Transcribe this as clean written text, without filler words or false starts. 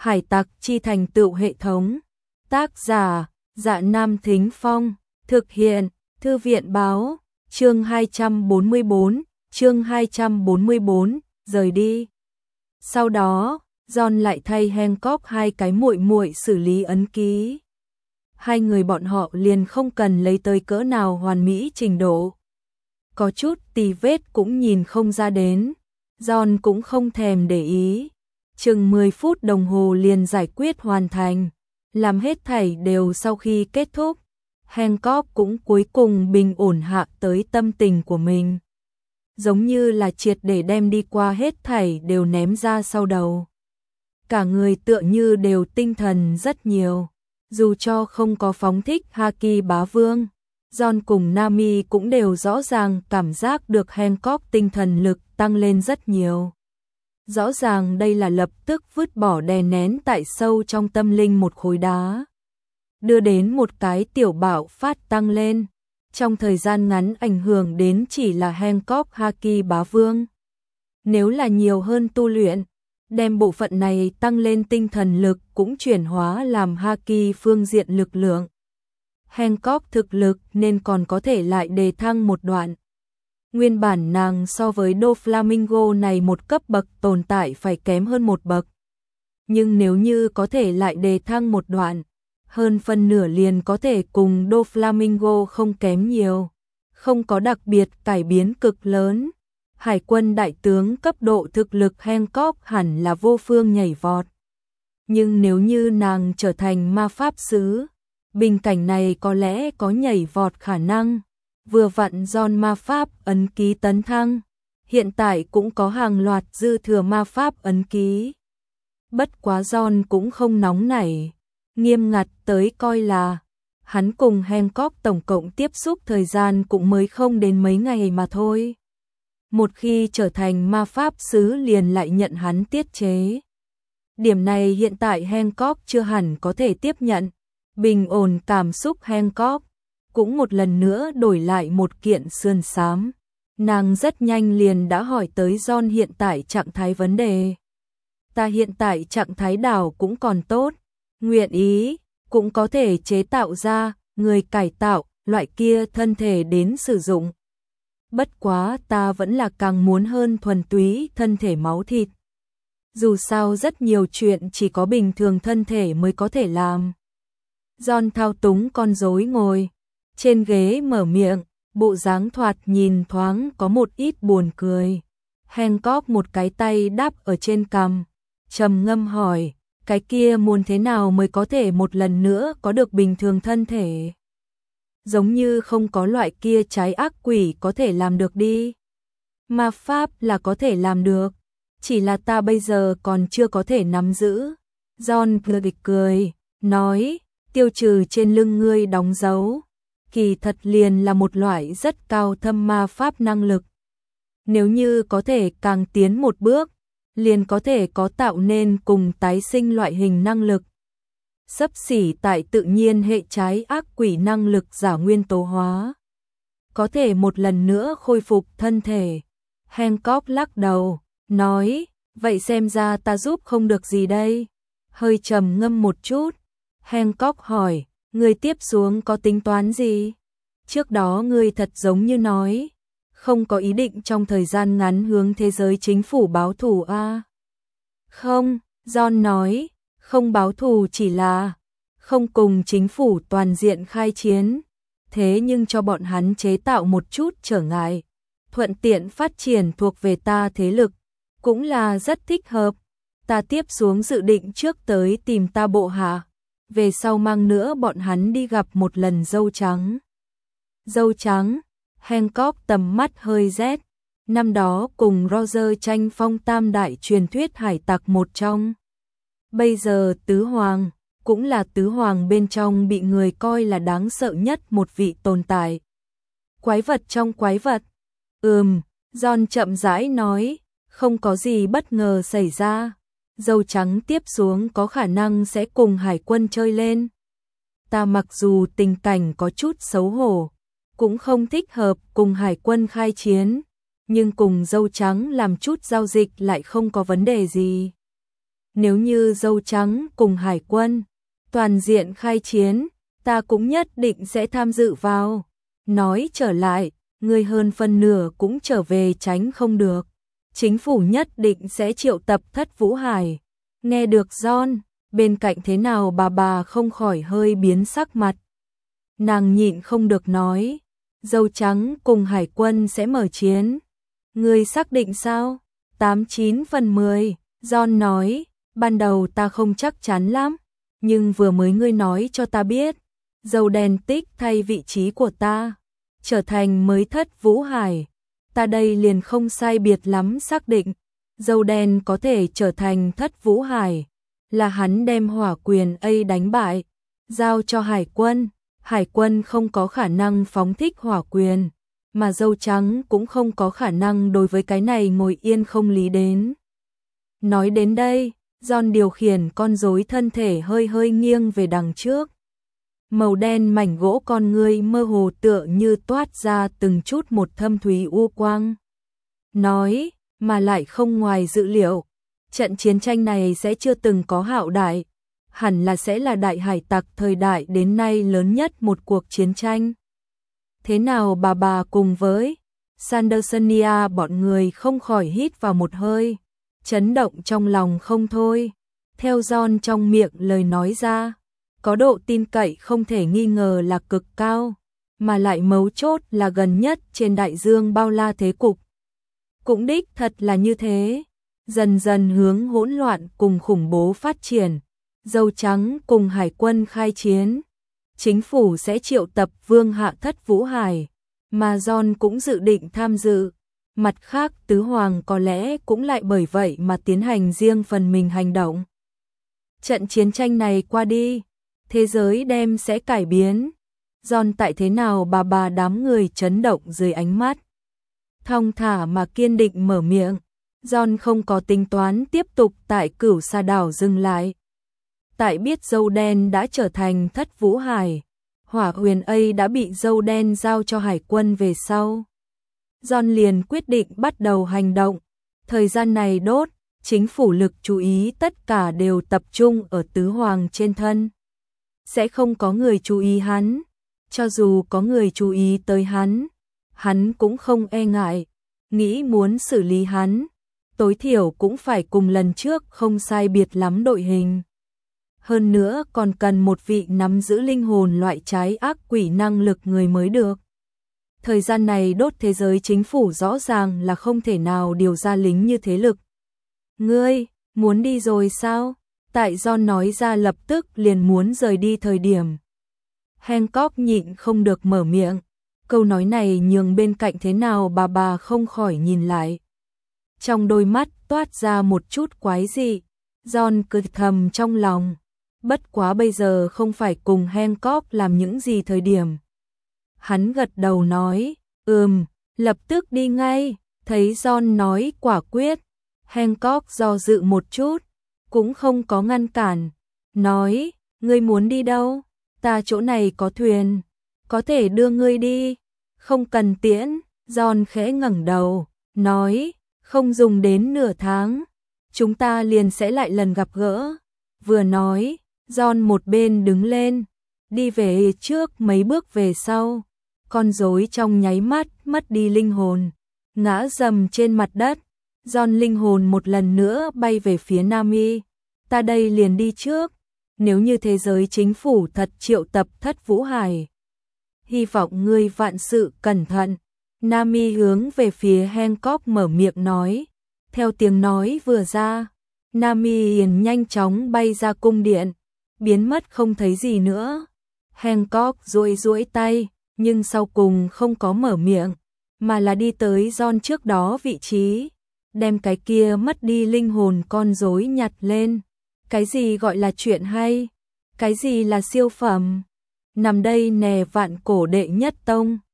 Hải tặc chi thành tựu hệ thống. Tác giả: Dạ Nam Thính Phong. Thực hiện: Thư viện báo. Chương 244, rời đi. Sau đó, John lại thay Hancock hai cái muội muội xử lý ấn ký. Hai người bọn họ liền không cần lấy tới cỡ nào hoàn mỹ trình độ. Có chút tì vết cũng nhìn không ra đến. John cũng không thèm để ý. Chừng 10 phút đồng hồ liền giải quyết hoàn thành. Làm hết thảy đều sau khi kết thúc. Hancock cũng cuối cùng bình ổn hạ tới tâm tình của mình. Giống như là triệt để đem đi qua hết thảy đều ném ra sau đầu. Cả người tựa như đều tinh thần rất nhiều. Dù cho không có phóng thích Haki bá vương, John cùng Nami cũng đều rõ ràng cảm giác được Hancock tinh thần lực tăng lên rất nhiều. Rõ ràng đây là lập tức vứt bỏ đè nén tại sâu trong tâm linh một khối đá. Đưa đến một cái tiểu bạo phát tăng lên. Trong thời gian ngắn ảnh hưởng đến chỉ là Hancock Haki bá vương. Nếu là nhiều hơn tu luyện, đem bộ phận này tăng lên tinh thần lực cũng chuyển hóa làm Haki phương diện lực lượng. Hancock thực lực nên còn có thể lại đề thăng một đoạn. Nguyên bản nàng so với Doflamingo này một cấp bậc tồn tại phải kém hơn một bậc. Nhưng nếu như có thể lại đề thăng một đoạn, hơn phân nửa liền có thể cùng Doflamingo không kém nhiều. Không có đặc biệt cải biến cực lớn. Hải quân đại tướng cấp độ thực lực Hancock hẳn là vô phương nhảy vọt. Nhưng nếu như nàng trở thành ma pháp sư, bình cảnh này có lẽ có nhảy vọt khả năng. Vừa vặn John ma pháp ấn ký tấn thăng, hiện tại cũng có hàng loạt dư thừa ma pháp ấn ký. Bất quá John cũng không nóng nảy, nghiêm ngặt tới coi là hắn cùng Hancock tổng cộng tiếp xúc thời gian cũng mới không đến mấy ngày mà thôi. Một khi trở thành ma pháp sư liền lại nhận hắn tiết chế. Điểm này hiện tại Hancock chưa hẳn có thể tiếp nhận. Bình ổn cảm xúc Hancock cũng một lần nữa đổi lại một kiện sườn xám. Nàng rất nhanh liền đã hỏi tới John hiện tại trạng thái vấn đề. Ta hiện tại trạng thái đảo cũng còn tốt, nguyện ý, cũng có thể chế tạo ra, người cải tạo, loại kia thân thể đến sử dụng. Bất quá ta vẫn là càng muốn hơn thuần túy thân thể máu thịt. Dù sao rất nhiều chuyện chỉ có bình thường thân thể mới có thể làm. John thao túng con rối ngồi trên ghế mở miệng, bộ dáng thoạt nhìn thoáng có một ít buồn cười. Hancock một cái tay đáp ở trên cằm, trầm ngâm hỏi, cái kia muốn thế nào mới có thể một lần nữa có được bình thường thân thể? Giống như không có loại kia trái ác quỷ có thể làm được đi. Ma pháp là có thể làm được, chỉ là ta bây giờ còn chưa có thể nắm giữ. John cười, nói, tiêu trừ trên lưng ngươi đóng dấu. Kỳ thật liền là một loại rất cao thâm ma pháp năng lực. Nếu như có thể càng tiến một bước, liền có thể có tạo nên cùng tái sinh loại hình năng lực. Xấp xỉ tại tự nhiên hệ trái ác quỷ năng lực giả nguyên tố hóa. Có thể một lần nữa khôi phục thân thể. Hancock lắc đầu, nói, vậy xem ra ta giúp không được gì đây. Hơi trầm ngâm một chút, Hancock hỏi, ngươi tiếp xuống có tính toán gì? Trước đó ngươi thật giống như nói, không có ý định trong thời gian ngắn hướng thế giới chính phủ báo thù à? Không, John nói, không báo thù chỉ là không cùng chính phủ toàn diện khai chiến, thế nhưng cho bọn hắn chế tạo một chút trở ngại, thuận tiện phát triển thuộc về ta thế lực, cũng là rất thích hợp. Ta tiếp xuống dự định trước tới tìm ta bộ hạ, về sau mang nữa bọn hắn đi gặp một lần dâu trắng. Dâu trắng, Hancock tầm mắt hơi rét, năm đó cùng Roger tranh phong tam đại truyền thuyết hải tặc một trong. Bây giờ tứ hoàng, cũng là tứ hoàng bên trong bị người coi là đáng sợ nhất một vị tồn tại. Quái vật trong quái vật. John chậm rãi nói, không có gì bất ngờ xảy ra. Dâu trắng tiếp xuống có khả năng sẽ cùng hải quân chơi lên. Ta mặc dù tình cảnh có chút xấu hổ, cũng không thích hợp cùng hải quân khai chiến, nhưng cùng dâu trắng làm chút giao dịch lại không có vấn đề gì. nếu như dâu trắng cùng hải quân toàn diện khai chiến, ta cũng nhất định sẽ tham dự vào. Nói trở lại, ngươi hơn phân nửa cũng trở về tránh không được. Chính phủ nhất định sẽ triệu tập Thất Vũ Hải. Nghe được John, bên cạnh thế nào bà không khỏi hơi biến sắc mặt. Nàng nhịn không được nói, dâu trắng cùng hải quân sẽ mở chiến. Ngươi xác định sao? 89 phần 10, John nói, ban đầu ta không chắc chắn lắm, nhưng vừa mới ngươi nói cho ta biết, dâu đen tích thay vị trí của ta, trở thành mới Thất Vũ Hải. Ta đây liền không sai biệt lắm xác định, dâu đen có thể trở thành Thất Vũ Hải, là hắn đem hỏa quyền A đánh bại, giao cho hải quân không có khả năng phóng thích hỏa quyền, mà dâu trắng cũng không có khả năng đối với cái này ngồi yên không lý đến. Nói đến đây, John điều khiển con rối thân thể hơi nghiêng về đằng trước. Màu đen mảnh gỗ con ngươi mơ hồ tựa như toát ra từng chút một thâm thúy u quang. Nói, mà lại không ngoài dự liệu, trận chiến tranh này sẽ chưa từng có hạo đại, hẳn là sẽ là đại hải tặc thời đại đến nay lớn nhất một cuộc chiến tranh. Thế nào bà cùng với Sandersonia bọn người không khỏi hít vào một hơi, chấn động trong lòng không thôi. Theo John trong miệng lời nói ra, có độ tin cậy không thể nghi ngờ là cực cao, mà lại mấu chốt là gần nhất trên đại dương bao la thế cục. Cũng đích thật là như thế, dần dần hướng hỗn loạn cùng khủng bố phát triển, dâu trắng cùng hải quân khai chiến. Chính phủ sẽ triệu tập vương hạ Thất Vũ Hải, mà John cũng dự định tham dự. Mặt khác tứ hoàng có lẽ cũng lại bởi vậy mà tiến hành riêng phần mình hành động. Trận chiến tranh này qua đi, thế giới đem sẽ cải biến. John tại thế nào bà đám người chấn động dưới ánh mắt. Thong thả mà kiên định mở miệng, John không có tính toán tiếp tục tại Cửu Sa đảo dừng lại. Tại biết dâu đen đã trở thành Thất Vũ Hải, hỏa huyền A đã bị dâu đen giao cho hải quân về sau. John liền quyết định bắt đầu hành động. Thời gian này đốt, chính phủ lực chú ý tất cả đều tập trung ở tứ hoàng trên thân. Sẽ không có người chú ý hắn. Cho dù có người chú ý tới hắn cũng không e ngại. Nghĩ muốn xử lý hắn, tối thiểu cũng phải cùng lần trước không sai biệt lắm đội hình. Hơn nữa còn cần một vị nắm giữ linh hồn loại trái ác quỷ năng lực người mới được. Thời gian này đốt thế giới chính phủ rõ ràng là không thể nào điều ra lính như thế lực. Ngươi, muốn đi rồi sao? Tại John nói ra lập tức liền muốn rời đi thời điểm. Hancock nhịn không được mở miệng. Câu nói này nhường bên cạnh thế nào bà không khỏi nhìn lại. Trong đôi mắt toát ra một chút quái dị. John cười thầm trong lòng. Bất quá bây giờ không phải cùng Hancock làm những gì thời điểm. Hắn gật đầu nói, lập tức đi ngay. Thấy John nói quả quyết, Hancock do dự một chút, cũng không có ngăn cản. Nói, ngươi muốn đi đâu? Ta chỗ này có thuyền, có thể đưa ngươi đi. Không cần tiễn. John khẽ ngẩng đầu, nói, không dùng đến nửa tháng, chúng ta liền sẽ lại lần gặp gỡ. Vừa nói, John một bên đứng lên, đi về trước mấy bước về sau. Con rối trong nháy mắt mất đi linh hồn, ngã rầm trên mặt đất. John linh hồn một lần nữa bay về phía Nami. Ta đây liền đi trước. Nếu như thế giới chính phủ thật triệu tập Thất Vũ Hải, hy vọng ngươi vạn sự cẩn thận. Nami hướng về phía Hancock mở miệng nói. Theo tiếng nói vừa ra, Nami liền nhanh chóng bay ra cung điện, biến mất không thấy gì nữa. Hancock duỗi tay, nhưng sau cùng không có mở miệng, mà là đi tới John trước đó vị trí, đem cái kia mất đi linh hồn con rối nhặt lên. Cái gì gọi là chuyện hay? Cái gì là siêu phẩm? Nằm đây nè vạn cổ đệ nhất tông.